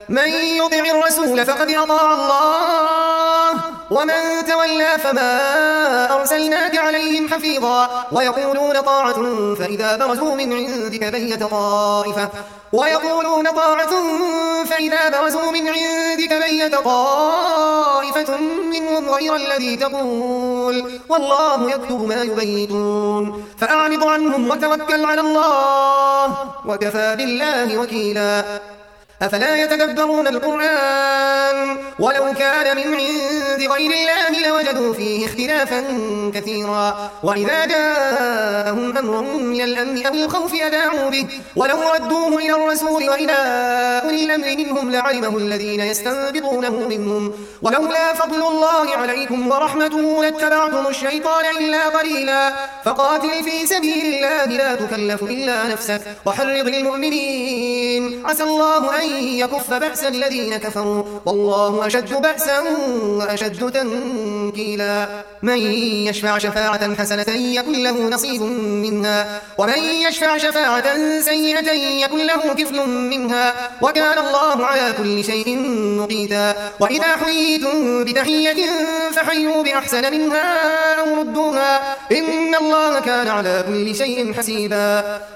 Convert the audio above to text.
من يطع الرسول فقد أطاع الله ومن تولى فما أرسلناك عليهم حفيظا ويقولون طاعة فإذا برزوا من عندك بيت طائفة منهم غير الذي تقول والله يكتب ما يبيتون فأعرض عنهم وتوكل على الله وكفى بالله وكيلا أفلا يتدبرون القرآن ولو كان من عند غير الله لوجدوا فيه اختلافا كثيرا وإذا جاءهم أمر من الأمن أو الخوف أذاعوا به ولو ردوه إلى الرسول وإلى أولي الأمر منهم لعلمه الذين يستنبطونه منهم ولولا فضل الله عليكم ورحمته لاتبعتم الشيطان إلا قليلا فقاتل في سبيل الله لا تكلف إلا نفسك وحرض للمؤمنين عسى الله أن يكف بأس الذين كفروا والله أشد بأسا وأشد تنكيلا من يشفع شفاعة حسنة يكن له نصيب منها ومن يشفع شفاعة سيئة يكن له كفل منها وكان الله على كل شيء مقيتا وإذا حييتم بتحية فحيوا بأحسن منها أو ردوها إن الله كان على كل شيء حسيبا